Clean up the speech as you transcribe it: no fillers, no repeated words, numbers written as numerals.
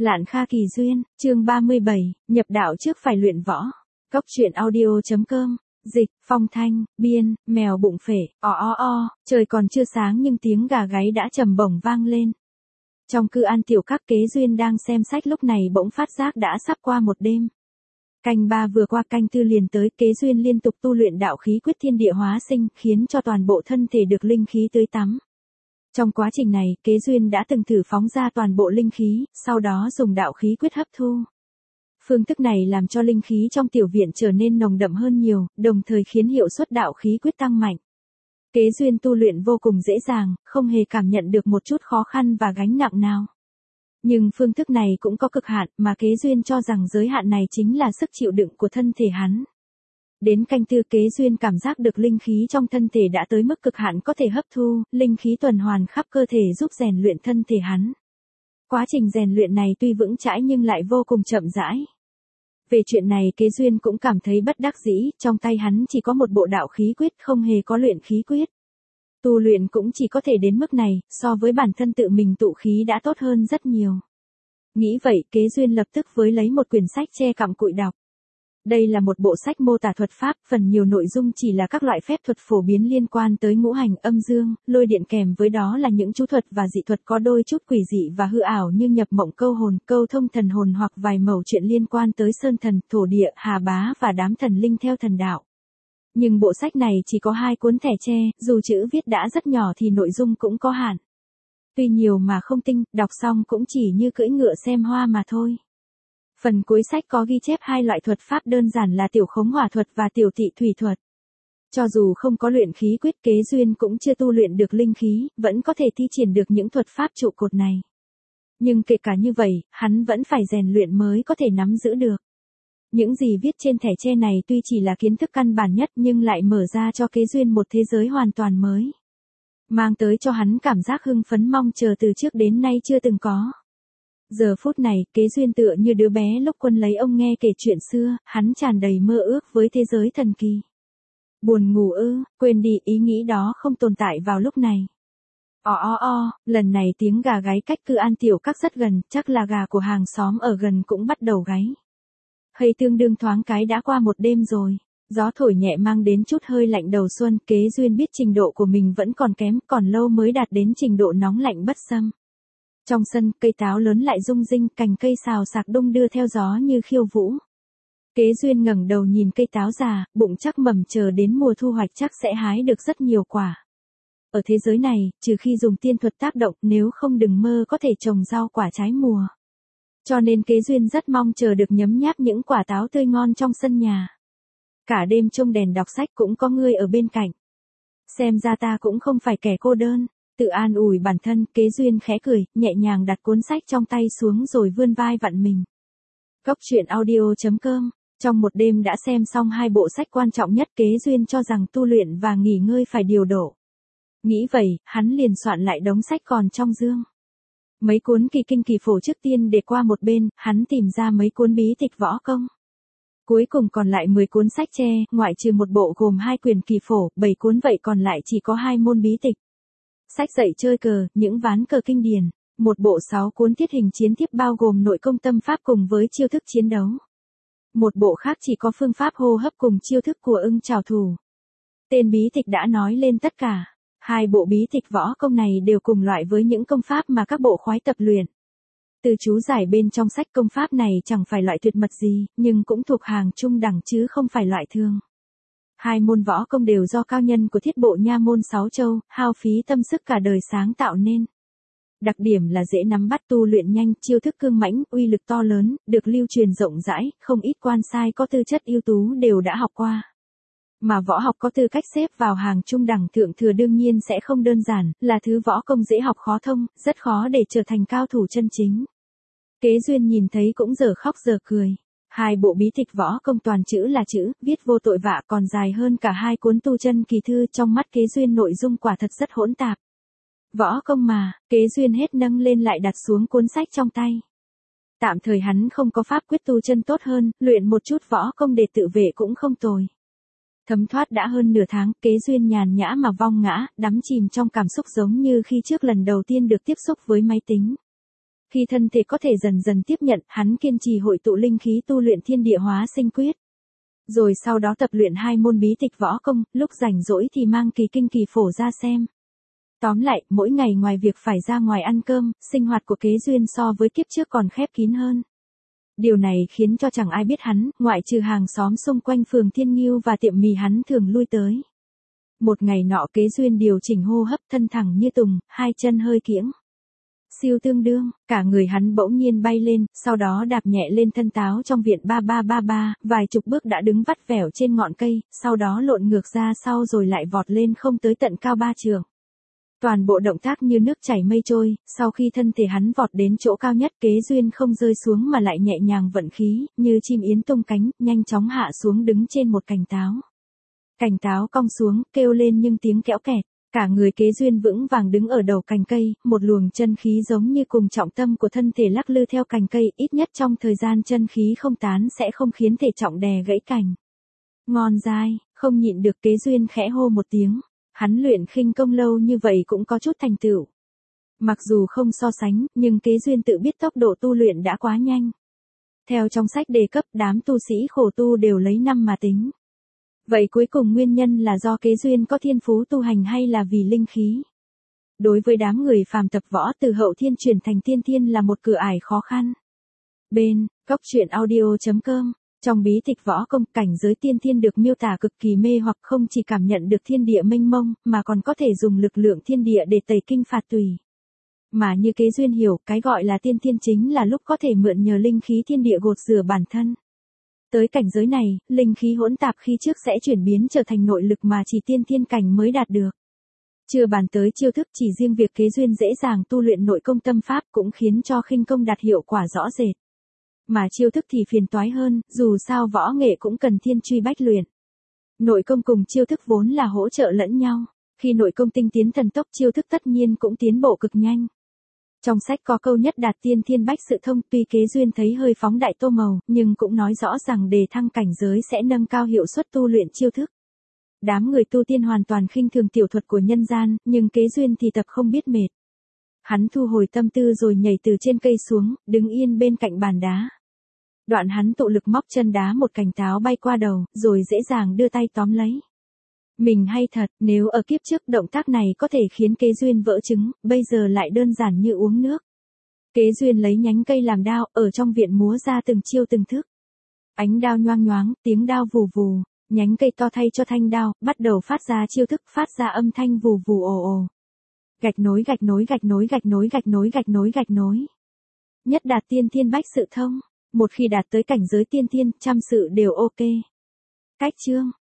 Lạn Kha Kỳ Duyên, chương 37, nhập đạo trước phải luyện võ. Cốc truyện audio.com, dịch, Phong Thanh, biên, mèo bụng phể, trời còn chưa sáng nhưng tiếng gà gáy đã trầm bổng vang lên. Trong cư an tiểu các Kế Duyên đang xem sách lúc này bỗng phát giác đã sắp qua một đêm. Canh 3 vừa qua canh 4 liền tới, Kế Duyên liên tục tu luyện đạo khí quyết thiên địa hóa sinh, khiến cho toàn bộ thân thể được linh khí tưới tắm. Trong quá trình này, Kế Duyên đã từng thử phóng ra toàn bộ linh khí, sau đó dùng đạo khí quyết hấp thu. Phương thức này làm cho linh khí trong tiểu viện trở nên nồng đậm hơn nhiều, đồng thời khiến hiệu suất đạo khí quyết tăng mạnh. Kế Duyên tu luyện vô cùng dễ dàng, không hề cảm nhận được một chút khó khăn và gánh nặng nào. Nhưng phương thức này cũng có cực hạn, mà Kế Duyên cho rằng giới hạn này chính là sức chịu đựng của thân thể hắn. Đến canh 4 Kế Duyên cảm giác được linh khí trong thân thể đã tới mức cực hạn có thể hấp thu, linh khí tuần hoàn khắp cơ thể giúp rèn luyện thân thể hắn. Quá trình rèn luyện này tuy vững chãi nhưng lại vô cùng chậm rãi. Về chuyện này Kế Duyên cũng cảm thấy bất đắc dĩ, trong tay hắn chỉ có một bộ đạo khí quyết, không hề có luyện khí quyết. Tu luyện cũng chỉ có thể đến mức này, so với bản thân tự mình tụ khí đã tốt hơn rất nhiều. Nghĩ vậy, Kế Duyên lập tức với lấy một quyển sách che cặm cụi đọc. Đây là một bộ sách mô tả thuật pháp, phần nhiều nội dung chỉ là các loại phép thuật phổ biến liên quan tới ngũ hành, âm dương, lôi điện, kèm với đó là những chú thuật và dị thuật có đôi chút quỷ dị và hư ảo như nhập mộng câu hồn, câu thông thần hồn hoặc vài mẩu chuyện liên quan tới sơn thần, thổ địa, hà bá và đám thần linh theo thần đạo. Nhưng bộ sách này chỉ có 2 cuốn thẻ tre, dù chữ viết đã rất nhỏ thì nội dung cũng có hạn. Tuy nhiều mà không tinh, đọc xong cũng chỉ như cưỡi ngựa xem hoa mà thôi. Phần cuối sách có ghi chép 2 loại thuật pháp đơn giản là tiểu khống hỏa thuật và tiểu tị thủy thuật. Cho dù không có luyện khí quyết, Kế Duyên cũng chưa tu luyện được linh khí, vẫn có thể thi triển được những thuật pháp trụ cột này. Nhưng kể cả như vậy, hắn vẫn phải rèn luyện mới có thể nắm giữ được. Những gì viết trên thẻ tre này tuy chỉ là kiến thức căn bản nhất nhưng lại mở ra cho Kế Duyên một thế giới hoàn toàn mới. Mang tới cho hắn cảm giác hưng phấn mong chờ từ trước đến nay chưa từng có. Giờ phút này, Kế Duyên tựa như đứa bé lúc Quân lấy ông nghe kể chuyện xưa, hắn tràn đầy mơ ước với thế giới thần kỳ. Buồn ngủ ư, quên đi, ý nghĩ đó không tồn tại vào lúc này. Lần này tiếng gà gáy cách cư an tiểu các rất gần, chắc là gà của hàng xóm ở gần cũng bắt đầu gáy. Hay tương đương thoáng cái đã qua một đêm rồi. Gió thổi nhẹ mang đến chút hơi lạnh đầu xuân, Kế Duyên biết trình độ của mình vẫn còn kém, còn lâu mới đạt đến trình độ nóng lạnh bất xâm. Trong sân, cây táo lớn lại rung rinh, cành cây xào xạc đung đưa theo gió như khiêu vũ. Kế Duyên ngẩng đầu nhìn cây táo già, bụng chắc mầm chờ đến mùa thu hoạch chắc sẽ hái được rất nhiều quả. Ở thế giới này, trừ khi dùng tiên thuật tác động, nếu không đừng mơ có thể trồng rau quả trái mùa. Cho nên Kế Duyên rất mong chờ được nhấm nháp những quả táo tươi ngon trong sân nhà. Cả đêm trông đèn đọc sách cũng có ngươi ở bên cạnh. Xem ra ta cũng không phải kẻ cô đơn. Tự an ủi bản thân, Kế Duyên khẽ cười, nhẹ nhàng đặt cuốn sách trong tay xuống rồi vươn vai vặn mình. Cốc truyện audio.com, trong một đêm đã xem xong 2 bộ sách quan trọng nhất, Kế Duyên cho rằng tu luyện và nghỉ ngơi phải điều độ. Nghĩ vậy, hắn liền soạn lại đống sách còn trong dương. Mấy cuốn kỳ kinh kỳ phổ trước tiên để qua một bên, hắn tìm ra mấy cuốn bí tịch võ công. Cuối cùng còn lại 10 cuốn sách tre, ngoại trừ một bộ gồm 2 quyển kỳ phổ, 7 cuốn vậy còn lại chỉ có 2 môn bí tịch. Sách dạy chơi cờ, những ván cờ kinh điển, một bộ 6 cuốn thiết hình chiến tiếp bao gồm nội công tâm pháp cùng với chiêu thức chiến đấu. Một bộ khác chỉ có phương pháp hô hấp cùng chiêu thức của ưng chảo thủ. Tên bí tịch đã nói lên tất cả. 2 bộ bí tịch võ công này đều cùng loại với những công pháp mà các bộ khoái tập luyện. Từ chú giải bên trong sách công pháp này chẳng phải loại tuyệt mật gì, nhưng cũng thuộc hàng trung đẳng chứ không phải loại thường. 2 môn võ công đều do cao nhân của thiết bộ nha môn 6 châu, hao phí tâm sức cả đời sáng tạo nên. Đặc điểm là dễ nắm bắt, tu luyện nhanh, chiêu thức cương mãnh, uy lực to lớn, được lưu truyền rộng rãi, không ít quan sai có tư chất ưu tú đều đã học qua. Mà võ học có tư cách xếp vào hàng trung đẳng thượng thừa đương nhiên sẽ không đơn giản, là thứ võ công dễ học khó thông, rất khó để trở thành cao thủ chân chính. Kế Duyên nhìn thấy cũng giờ khóc giờ cười. 2 bộ bí tịch võ công toàn chữ là chữ, viết vô tội vạ, còn dài hơn cả 2 cuốn tu chân kỳ thư, trong mắt Kế Duyên nội dung quả thật rất hỗn tạp. Võ công mà, Kế Duyên hết nâng lên lại đặt xuống cuốn sách trong tay. Tạm thời hắn không có pháp quyết tu chân tốt hơn, luyện một chút võ công để tự vệ cũng không tồi. Thấm thoát đã hơn nửa tháng, Kế Duyên nhàn nhã mà vong ngã, đắm chìm trong cảm xúc giống như khi trước lần đầu tiên được tiếp xúc với máy tính. Khi thân thể có thể dần dần tiếp nhận, hắn kiên trì hội tụ linh khí tu luyện thiên địa hóa sinh quyết. Rồi sau đó tập luyện 2 môn bí tịch võ công, lúc rảnh rỗi thì mang kỳ kinh kỳ phổ ra xem. Tóm lại, mỗi ngày ngoài việc phải ra ngoài ăn cơm, sinh hoạt của Kế Duyên so với kiếp trước còn khép kín hơn. Điều này khiến cho chẳng ai biết hắn, ngoại trừ hàng xóm xung quanh phường Thiên Ngưu và tiệm mì hắn thường lui tới. Một ngày nọ Kế Duyên điều chỉnh hô hấp, thân thẳng như tùng, hai chân hơi kiễng. Siêu tương đương, cả người hắn bỗng nhiên bay lên, sau đó đạp nhẹ lên thân táo trong viện 3333, vài chục bước đã đứng vắt vẻo trên ngọn cây, sau đó lộn ngược ra sau rồi lại vọt lên không tới tận cao 3 trượng. Toàn bộ động tác như nước chảy mây trôi, sau khi thân thể hắn vọt đến chỗ cao nhất, Kế Duyên không rơi xuống mà lại nhẹ nhàng vận khí, như chim yến tung cánh, nhanh chóng hạ xuống đứng trên một cành táo. Cành táo cong xuống, kêu lên nhưng tiếng kẽo kẹt. Cả người Kế Duyên vững vàng đứng ở đầu cành cây, một luồng chân khí giống như cùng trọng tâm của thân thể lắc lư theo cành cây, ít nhất trong thời gian chân khí không tán sẽ không khiến thể trọng đè gãy cành. Ngon dai, không nhịn được Kế Duyên khẽ hô một tiếng. Hắn luyện khinh công lâu như vậy cũng có chút thành tựu. Mặc dù không so sánh, nhưng Kế Duyên tự biết tốc độ tu luyện đã quá nhanh. Theo trong sách đề cấp, đám tu sĩ khổ tu đều lấy năm mà tính. Vậy cuối cùng nguyên nhân là do Kế Duyên có thiên phú tu hành hay là vì linh khí? Đối với đám người phàm tập võ, từ hậu thiên chuyển thành tiên thiên là một cửa ải khó khăn. Bên coctruyện.audio.com, trong bí tịch võ công, cảnh giới tiên thiên được miêu tả cực kỳ mê hoặc, không chỉ cảm nhận được thiên địa mênh mông, mà còn có thể dùng lực lượng thiên địa để tẩy kinh phạt tùy. Mà như Kế Duyên hiểu, cái gọi là tiên thiên chính là lúc có thể mượn nhờ linh khí thiên địa gột rửa bản thân. Tới cảnh giới này, linh khí hỗn tạp khi trước sẽ chuyển biến trở thành nội lực mà chỉ tiên thiên cảnh mới đạt được. Chưa bàn tới chiêu thức, chỉ riêng việc Kế Duyên dễ dàng tu luyện nội công tâm pháp cũng khiến cho khinh công đạt hiệu quả rõ rệt. Mà chiêu thức thì phiền toái hơn, dù sao võ nghệ cũng cần thiên truy bách luyện. Nội công cùng chiêu thức vốn là hỗ trợ lẫn nhau. Khi nội công tinh tiến thần tốc, chiêu thức tất nhiên cũng tiến bộ cực nhanh. Trong sách có câu nhất đạt tiên thiên bách sự thông, tuy Kế Duyên thấy hơi phóng đại tô màu, nhưng cũng nói rõ rằng đề thăng cảnh giới sẽ nâng cao hiệu suất tu luyện chiêu thức. Đám người tu tiên hoàn toàn khinh thường tiểu thuật của nhân gian, nhưng Kế Duyên thì tập không biết mệt. Hắn thu hồi tâm tư rồi nhảy từ trên cây xuống, đứng yên bên cạnh bàn đá. Đoạn hắn tụ lực móc chân đá một cành táo bay qua đầu, rồi dễ dàng đưa tay tóm lấy. Mình hay thật, nếu ở kiếp trước động tác này có thể khiến Kế Duyên vỡ trứng, bây giờ lại đơn giản như uống nước. Kế Duyên lấy nhánh cây làm đao, ở trong viện múa ra từng chiêu từng thức. Ánh đao nhoang nhoáng, tiếng đao vù vù, nhánh cây to thay cho thanh đao, bắt đầu phát ra chiêu thức, phát ra âm thanh vù vù ồ ồ. Gạch nối gạch nối gạch nối gạch nối gạch nối gạch nối gạch nối. Nhất đạt tiên thiên bách sự thông. Một khi đạt tới cảnh giới tiên thiên, trăm sự đều ok. Cách chương